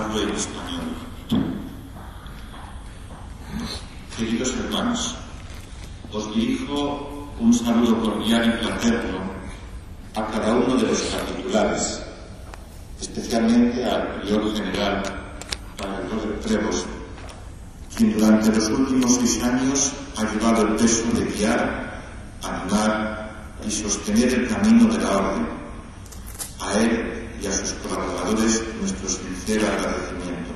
hablo en español. Queridos hermanos, os dirijo un saludo cordial y fraterno a cada uno de los capitulares, especialmente al prior general Robert Prevost, quien durante los últimos 6 años ha llevado el peso de guiar, animar y sostener el camino de la orden. A él y a sus colaboradores nuestro sincero agradecimiento.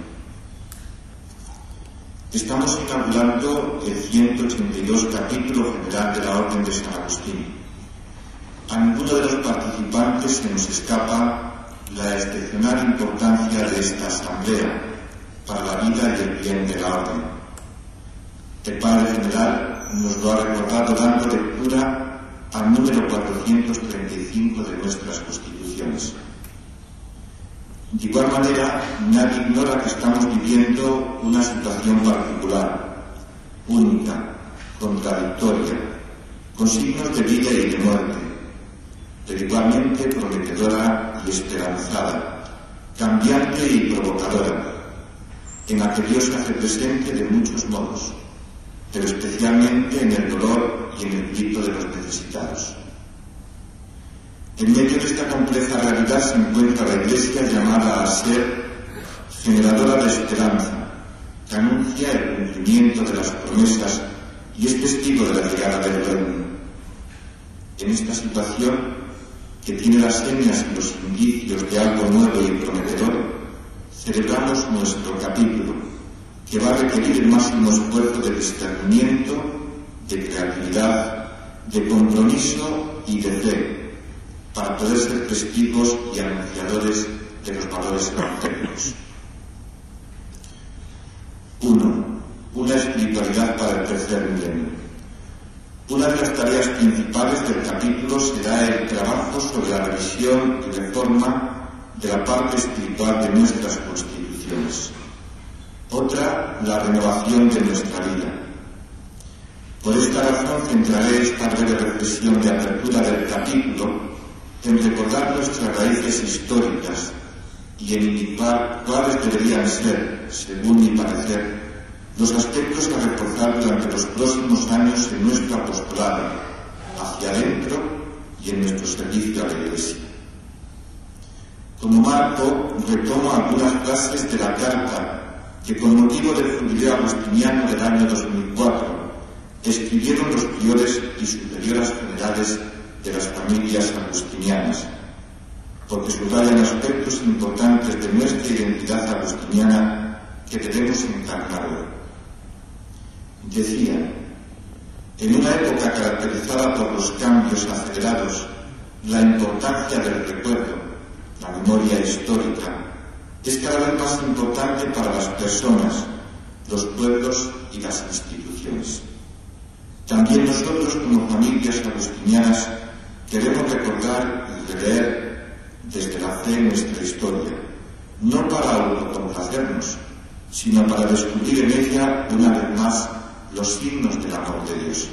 Estamos inaugurando el 182 capítulo general de la Orden de San Agustín. A ninguno de los participantes se nos escapa la excepcional importancia de esta asamblea para la vida y el bien de la Orden. El Padre General nos lo ha recordado dando lectura al número 435 de nuestras Constituciones. De igual manera, nadie ignora que estamos viviendo una situación particular, única, contradictoria, con signos de vida y de muerte, pero igualmente prometedora y esperanzada, cambiante y provocadora, en la que Dios se hace presente de muchos modos, pero especialmente en el dolor y en el grito de los necesitados. En medio de esta compleja realidad se encuentra la Iglesia llamada a ser generadora de esperanza, que anuncia el cumplimiento de las promesas y es testigo de la llegada del reino. En esta situación, que tiene las señas y los indicios de algo nuevo y prometedor, celebramos nuestro capítulo, que va a requerir el máximo esfuerzo de discernimiento, de creatividad, de compromiso y de fe, para poder ser testigos y anunciadores de los valores evangélicos. 1. Una espiritualidad para el tercer milenio. Una de las tareas principales del capítulo será el trabajo sobre la revisión y reforma de la parte espiritual de nuestras constituciones. Otra, la renovación de nuestra vida. Por esta razón centraré esta breve reflexión de apertura del capítulo en recordar nuestras raíces históricas y en indicar cuáles deberían ser, según mi parecer, los aspectos a reforzar durante los próximos años en nuestro apostolado, hacia adentro y en nuestro servicio a la Iglesia. Como marco, retomo algunas frases de la carta que, con motivo del jubileo agustiniano del año 2004, escribieron los priores y superioras generales de las familias agustinianas, porque subrayan aspectos importantes de nuestra identidad agustiniana que debemos encarnar hoy. Decía: en una época caracterizada por los cambios acelerados, la importancia del recuerdo, la memoria histórica, es cada vez más importante para las personas, los pueblos y las instituciones. También nosotros, como familias agustinianas, queremos recordar y releer desde la fe nuestra historia, no para autocomplacernos, sino para descubrir en ella una vez más los signos del amor de Dios.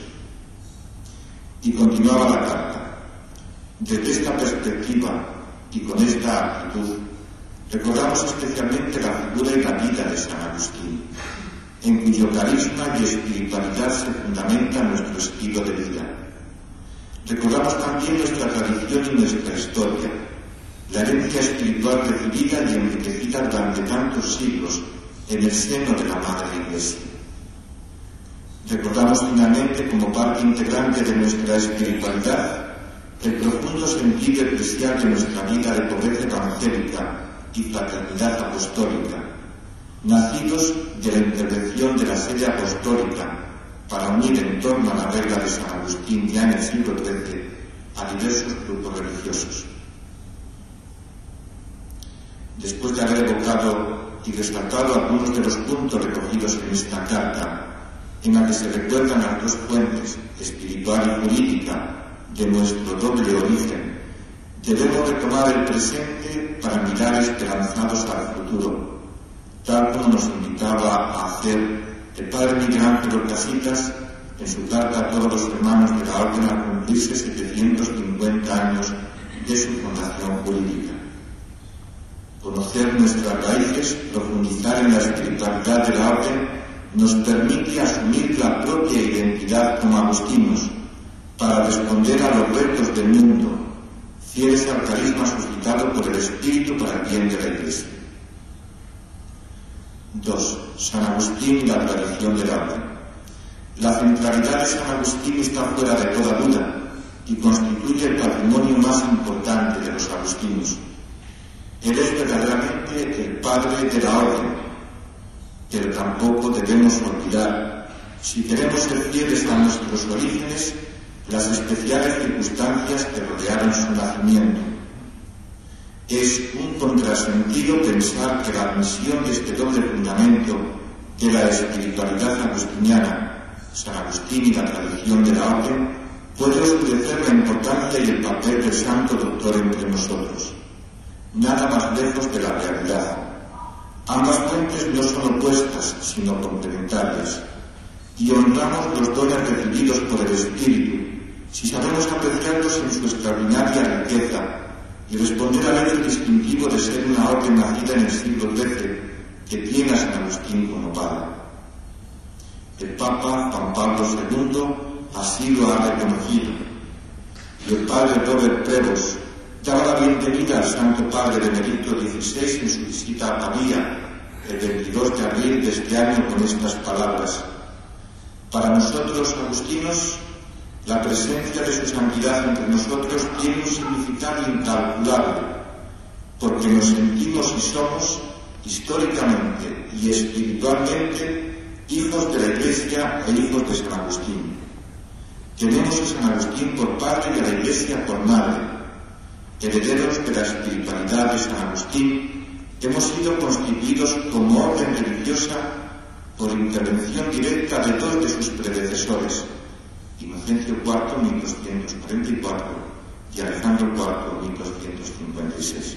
Y continuaba la carta: desde esta perspectiva y con esta actitud, recordamos especialmente la figura y la vida de San Agustín, en cuyo carisma y espiritualidad se fundamenta nuestro estilo de vida. Recordamos también nuestra tradición y nuestra historia, la herencia espiritual recibida y enriquecida durante tantos siglos en el seno de la Madre Iglesia. Recordamos finalmente, como parte integrante de nuestra espiritualidad, el profundo sentido eclesial de nuestra vida de pobreza evangélica y fraternidad apostólica, nacidos de la intervención de la sede apostólica para unir en torno a la regla de San Agustín ya en el siglo XIII a diversos grupos religiosos. Después de haber evocado y resaltado algunos de los puntos recogidos en esta carta, en la que se recuerdan las dos fuentes, espiritual y jurídica, de nuestro doble origen, debemos retomar el presente para mirar esperanzados al futuro, tal como nos invitaba a hacer el padre Miguel Ángel Orcasitas en su carta a todos los hermanos de la Orden al cumplirse 750 años de su fundación jurídica. Conocer nuestras raíces, profundizar nos permite asumir la propia identidad como agustinos para responder a los retos del mundo, fieles al carisma suscitado por el Espíritu para el bien de la Iglesia. 2. San Agustín y la tradición del orden. La centralidad de San Agustín está fuera de toda duda y constituye el patrimonio más importante de los agustinos. Él es verdaderamente el padre de la orden, pero tampoco debemos olvidar, si queremos ser fieles a nuestros orígenes, las especiales circunstancias que rodearon su nacimiento. Es un contrasentido pensar que la misión de este doble fundamento de la espiritualidad agustiniana, San Agustín y la tradición de la orden, puede oscurecer la importancia y el papel del santo doctor entre nosotros. Nada más lejos de la realidad. Ambas fuentes no son opuestas, sino complementarias, y honramos los dones recibidos por el Espíritu si sabemos apreciarlos en su extraordinaria riqueza y responder al hecho distintivo de ser una orden nacida en el siglo XIII que tiene a San Agustín como padre. El Papa Juan Pablo II así lo ha reconocido, y el padre Robert Prevost daba la bienvenida al Santo Padre Benedicto XVI en su visita a Pavía el 22 de abril de este año con estas palabras: para nosotros, agustinos, la presencia de su santidad entre nosotros tiene un significado incalculable, porque nos sentimos y somos, históricamente y espiritualmente, hijos de la Iglesia e hijos de San Agustín. Tenemos a San Agustín por padre y a la Iglesia por madre. Herederos de la espiritualidad de San Agustín, hemos sido constituidos como orden religiosa por intervención directa de dos de sus predecesores, Inocencio IV, 1244, y Alejandro IV, 1256.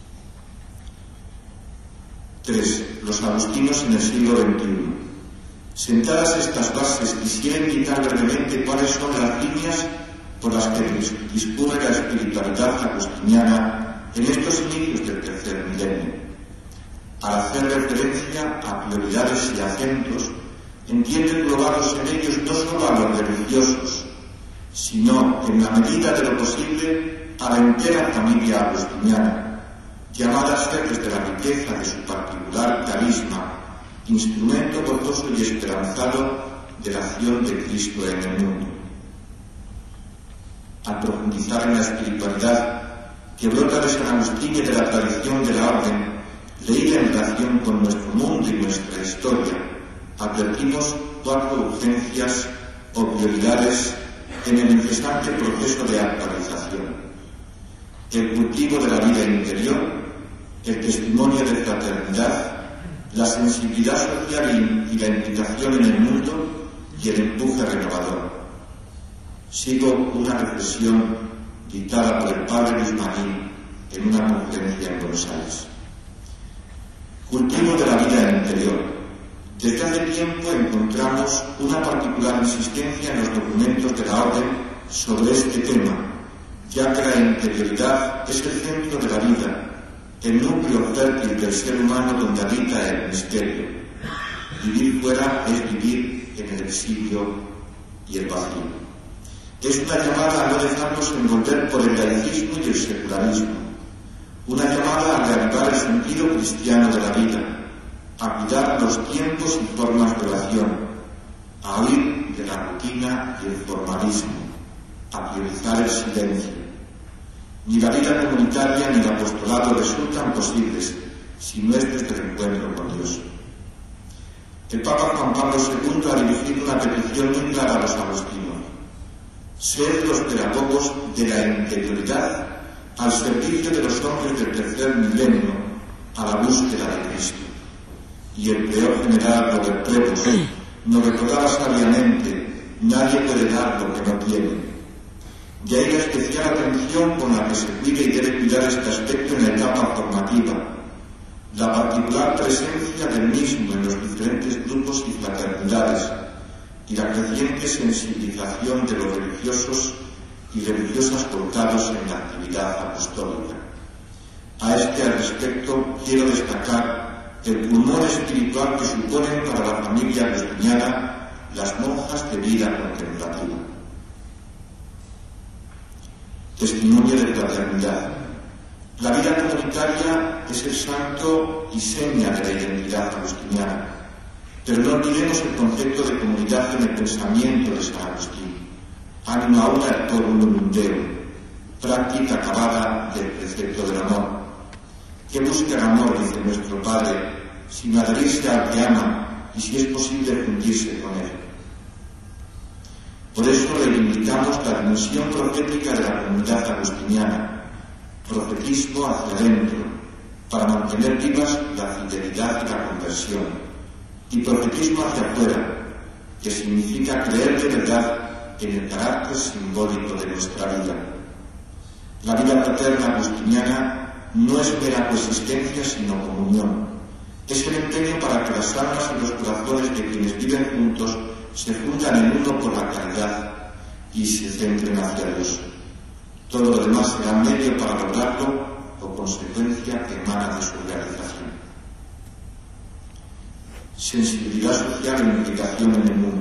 3. Los agustinos en el siglo XXI. Sentadas estas bases, quisiera indicar brevemente cuáles son las líneas por las que discurre la espiritualidad agustiniana en estos inicios del tercer milenio. Al hacer referencia a prioridades y acentos, entiende englobados en ellos no solo a los religiosos, sino, en la medida de lo posible, a la entera familia agustiniana, llamada a ser desde la riqueza de su particular carisma, instrumento gozoso y esperanzado de la acción de Cristo en el mundo. Al profundizar en la espiritualidad que brota de San Agustín y de la tradición de la orden, leída en relación con nuestro mundo y nuestra historia, advertimos 4 urgencias o prioridades en el incesante proceso de actualización: el cultivo de la vida interior, el testimonio de fraternidad, la sensibilidad social y la implicación en el mundo y el empuje renovador. Sigo una reflexión dictada por el padre Luis Marín en una conferencia en Buenos Aires. Cultivo de la vida interior. Desde hace tiempo encontramos una particular insistencia en los documentos de la orden sobre este tema, ya que la interioridad es el centro de la vida, el núcleo fértil del ser humano donde habita el misterio. Vivir fuera es vivir en el exilio y el vacío. Es una llamada a no dejarnos envolver por el laicismo y el secularismo, una llamada a reavivar el sentido cristiano de la vida, a cuidar los tiempos y formas de oración, a huir de la rutina y el formalismo, a priorizar el silencio. Ni la vida comunitaria ni el apostolado resultan posibles si no es desde el encuentro con Dios. El Papa Juan Pablo II ha dirigido una petición muy clara a los agustinos: sed los pedagogos de la interioridad al servicio de los hombres del tercer milenio, a la búsqueda de Cristo. Y el peor general Robert Prevost nos recordaba sabiamente: nadie puede dar lo que no tiene. De ahí la especial atención con la que se cuida y debe cuidar este aspecto en la etapa formativa, la particular presencia del mismo en los diferentes grupos y fraternidades, y la creciente sensibilización de los religiosos y religiosas colocados en la actividad apostólica. A este respecto quiero destacar el pulmón espiritual que suponen para la familia agustiniana las monjas de vida contemplativa. Testimonio de fraternidad. La vida comunitaria es el santo y seña de la identidad agustiniana, pero no olvidemos el concepto de comunidad en el pensamiento de San Agustín. Anima aura et torum unum Deum, práctica acabada del precepto del amor. ¿Qué busca el amor, dice nuestro Padre, sino adherirse al que ama y, si es posible, fundirse con él? Por eso reivindicamos la dimensión profética de la comunidad agustiniana, profetismo hacia adentro, para mantener vivas la fidelidad y la conversión, y profetismo hacia afuera, que significa creer de verdad en el carácter simbólico de nuestra vida. La vida fraterna agustiniana no es mera coexistencia, sino comunión. Es el empeño para que las almas y los corazones de quienes viven juntos se fundan en uno por la caridad y se centren hacia Dios. Todo lo demás será medio para lograrlo o consecuencia que emana de su realización. Sensibilidad social e implicación en el mundo.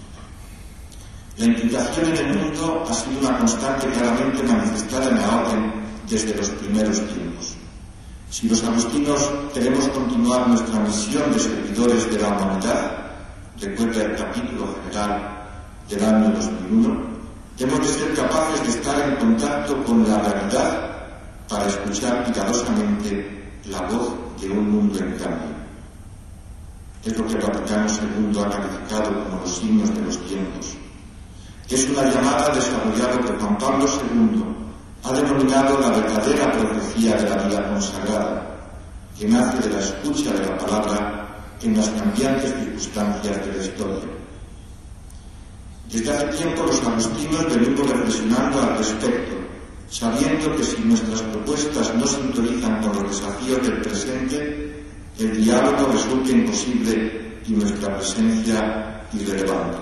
La implicación en el mundo ha sido una constante claramente manifestada en la orden desde los primeros tiempos. Si los agustinos queremos continuar nuestra misión de servidores de la humanidad, recuerda el capítulo general del año 2001, hemos de ser capaces de estar en contacto con la realidad para escuchar cuidadosamente la voz de un mundo en cambio. Es lo que el Vaticano II ha calificado como los signos de los tiempos. Es una llamada a desarrollar lo que Juan Pablo II ha denominado la verdadera profecía de la vida consagrada, que nace de la escucha de la palabra en las cambiantes circunstancias de la historia. Desde hace tiempo los agustinos venimos reflexionando al respecto, sabiendo que si nuestras propuestas no sintonizan con los desafíos del presente, el diálogo resulta imposible y nuestra presencia irrelevante.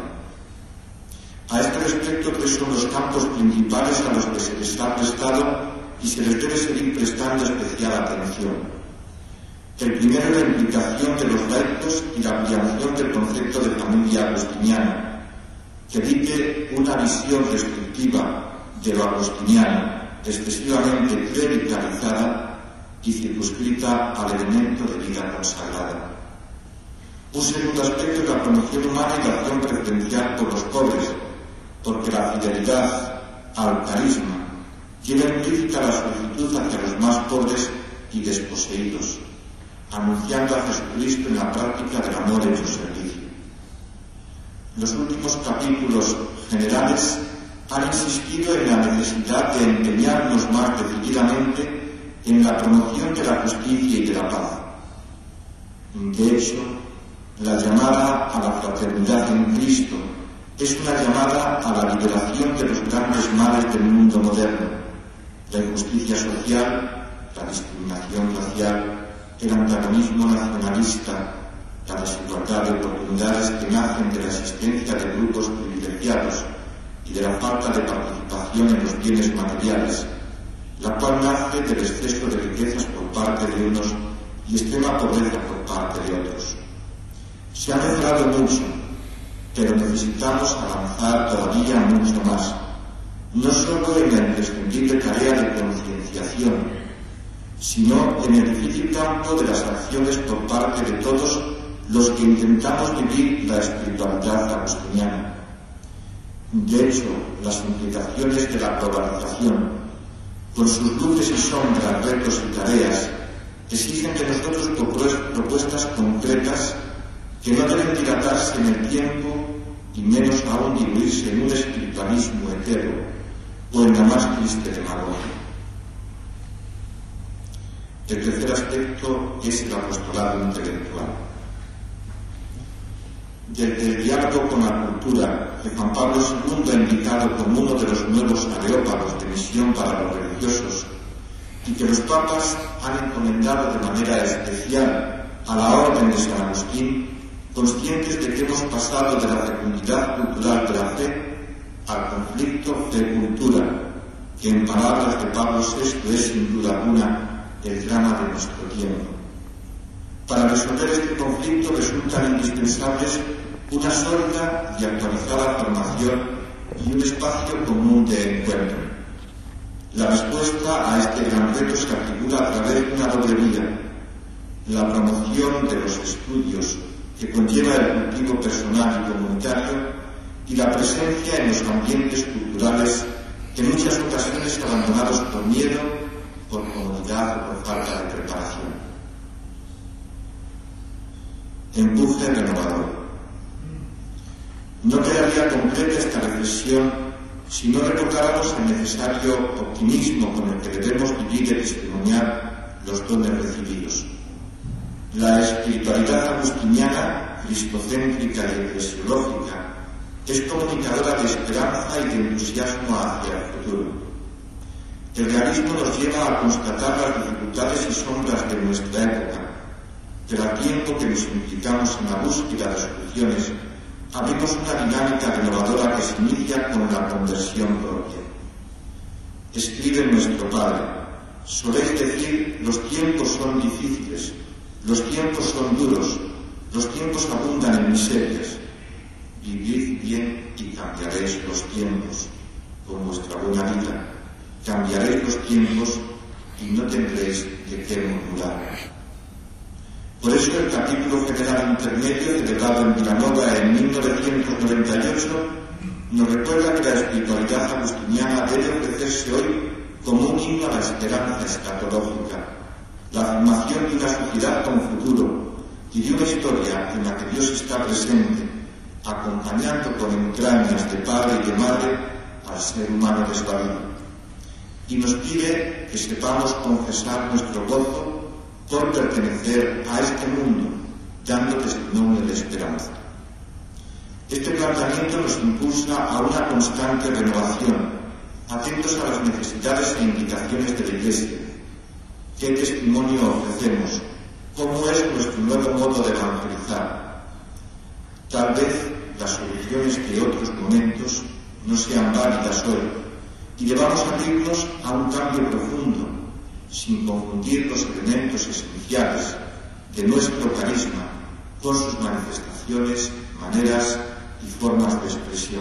A este respecto, tres son los campos principales a los que se les ha prestado y se les debe seguir prestando especial atención. El primero es la implicación de los laicos y la ampliación del concepto de familia agustiniana, que evite una visión restrictiva de lo agustiniano, excesivamente clericalizada y circunscrita al elemento de vida consagrada. Un segundo aspecto es la promoción humana y la acción preferencial por los pobres, porque la fidelidad al carisma lleva implícita la solicitud hacia los más pobres y desposeídos, anunciando a Jesucristo en la práctica del amor en su servicio. Los últimos capítulos generales han insistido en la necesidad de empeñarnos más decididamente en la promoción de la justicia y de la paz. De hecho, la llamada a la fraternidad en Cristo es una llamada a la liberación de los grandes males del mundo moderno: la injusticia social, la discriminación racial, el antagonismo nacionalista, la desigualdad de oportunidades que nacen de la existencia de grupos privilegiados y de la falta de participación en los bienes materiales, la cual nace del exceso de riquezas por parte de unos y extrema pobreza por parte de otros. Se ha mejorado mucho, pero necesitamos avanzar todavía mucho más, no solo en la imprescindible tarea de concienciación, sino en el difícil campo de las acciones por parte de todos los que intentamos vivir la espiritualidad agustiniana. De hecho, las implicaciones de la globalización, con sus luces y sombras, retos y tareas, exigen de nosotros propuestas concretas que no deben dilatarse en el tiempo y menos aún diluirse en un espiritualismo etéreo o en la más triste demagogia. El tercer aspecto es el apostolado intelectual. Desde el diálogo con la cultura, que Juan Pablo II ha indicado como uno de los nuevos areópagos de misión para los religiosos, y que los papas han encomendado de manera especial a la orden de San Agustín, conscientes de que hemos pasado de la fecundidad cultural de la fe al conflicto fe-cultura, que en palabras de Pablo VI es sin duda alguna el drama de nuestro tiempo. Para resolver este conflicto resultan indispensables una sólida y actualizada formación y un espacio común de encuentro. La respuesta a este gran reto se articula a través de una doble vía: la promoción de los estudios que conlleva el cultivo personal y comunitario y la presencia en los ambientes culturales en muchas ocasiones abandonados por miedo, por comodidad o por falta de preparación. Empuje renovador. No quedaría completa esta reflexión si no recordáramos el necesario optimismo con el que debemos vivir y testimoniar los dones recibidos. La espiritualidad agustiniana, cristocéntrica y eclesiológica, es comunicadora de esperanza y de entusiasmo hacia el futuro. El realismo nos lleva a constatar las dificultades y sombras de nuestra época, pero al tiempo que nos implicamos en la búsqueda de soluciones, abrimos una dinámica renovadora que se inicia con la conversión propia. Escribe nuestro Padre: soléis decir, los tiempos son difíciles, los tiempos son duros, los tiempos abundan en miserias. Vivid bien y cambiaréis los tiempos, con vuestra buena vida. Cambiaréis los tiempos y no tendréis de qué murmurar. Por eso el capítulo general intermedio, celebrado en Vilanova en 1998, nos recuerda que la espiritualidad agustiniana debe ofrecerse hoy como un himno a la esperanza escatológica, la afirmación de una sociedad con futuro y de una historia en la que Dios está presente, acompañando con entrañas de padre y de madre al ser humano desvalido. Y nos pide que sepamos confesar nuestro gozo por pertenecer a este mundo, dando testimonio de esperanza. Este planteamiento nos impulsa a una constante renovación, atentos a las necesidades e indicaciones de la Iglesia. ¿Qué testimonio ofrecemos? ¿Cómo es nuestro nuevo modo de evangelizar? Tal vez las soluciones de otros momentos no sean válidas hoy y debamos abrirnos a un cambio profundo, sin confundir los elementos esenciales de nuestro carisma con sus manifestaciones, maneras y formas de expresión.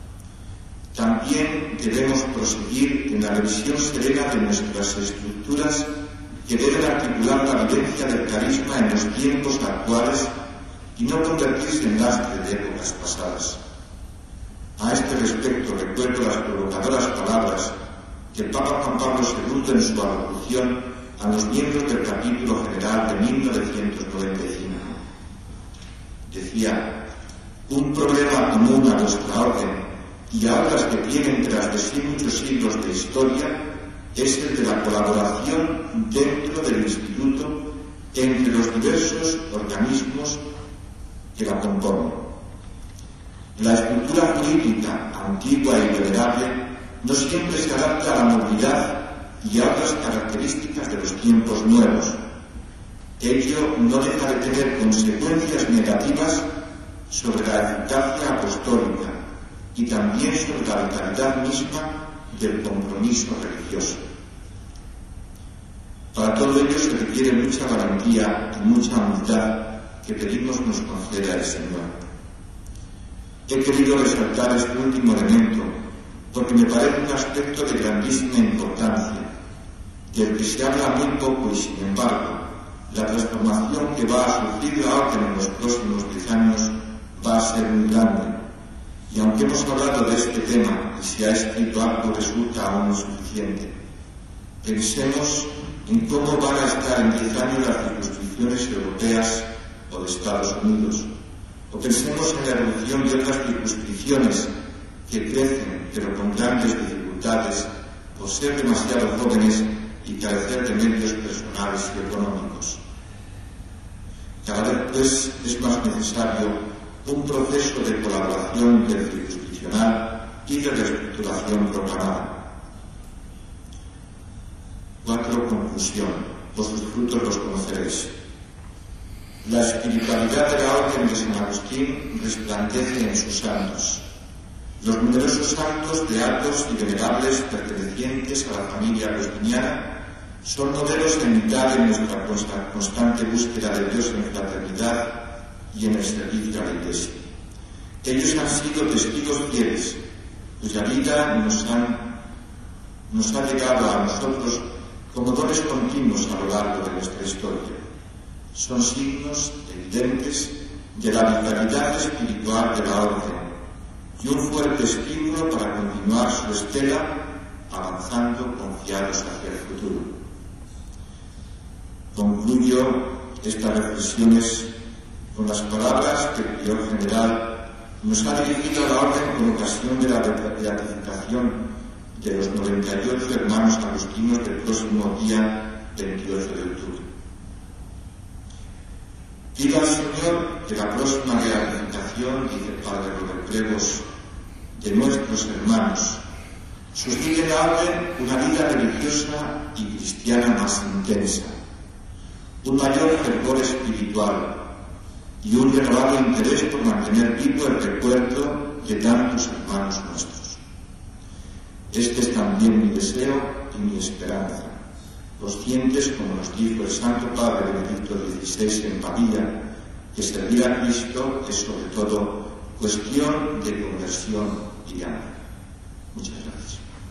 También debemos proseguir en la revisión serena de nuestras estructuras que deben articular la vivencia del carisma en los tiempos actuales y no convertirse en lastre de épocas pasadas. A este respecto recuerdo las provocadoras palabras que el Papa Juan Pablo II en su alocución a los miembros del capítulo general de 1995. Decía: un problema común a nuestra orden y a otras que tienen tras de sí muchos siglos de historia es el de la colaboración dentro del Instituto entre los diversos organismos que la componen. La estructura política antigua y venerable no siempre se adapta a la movilidad y a otras características de los tiempos nuevos. Ello no deja de tener consecuencias negativas sobre la eficacia apostólica y también sobre la vitalidad misma del compromiso religioso. Para todo ello se requiere mucha valentía y mucha humildad que pedimos nos conceda el Señor. He querido resaltar este último elemento porque me parece un aspecto de grandísima importancia, del que se habla muy poco y, sin embargo, la transformación que va a sufrir la orden en los próximos 10 años va a ser muy grande. Y aunque hemos hablado de este tema y se ha escrito algo, resulta aún insuficiente. Pensemos en cómo van a estar en 10 años las circunscripciones europeas o de Estados Unidos. O pensemos en la evolución de otras circunscripciones que crecen, pero con grandes dificultades, por ser demasiado jóvenes y carecer de medios personales y económicos. Cada vez, pues, es más necesario un proceso de colaboración intercircunscripcional y de reestructuración proclamada. 4. Conclusión. Por sus frutos los conoceréis. La espiritualidad de la Orden de San Agustín resplandece en sus santos. Los numerosos santos beatos y venerables pertenecientes a la familia agustiniana son modelos a imitar en nuestra constante búsqueda de Dios en fraternidad y en el servicio a la Iglesia. Ellos han sido testigos fieles, cuya vida nos ha llegado a nosotros como dones continuos a lo largo de nuestra historia. Son signos evidentes de la vitalidad espiritual de la orden y un fuerte estímulo para continuar su estela avanzando confiados hacia el futuro. Concluyo estas reflexiones con las palabras que el prior general nos ha dirigido a la orden con ocasión de la beatificación de los 98 hermanos agustinos del próximo día 28 de octubre. Pido al Señor que la próxima beatificación, dice el Padre Robert Prevost, de nuestros hermanos, suscite en la orden una vida religiosa y cristiana más intensa, un mayor fervor espiritual y un renovado interés por mantener vivo el recuerdo de tantos hermanos nuestros. Este es también mi deseo y mi esperanza, conscientes, como nos dijo el Santo Padre Benedicto XVI en Pavía, que servir a Cristo es sobre todo cuestión de conversión y de amor. Muchas gracias.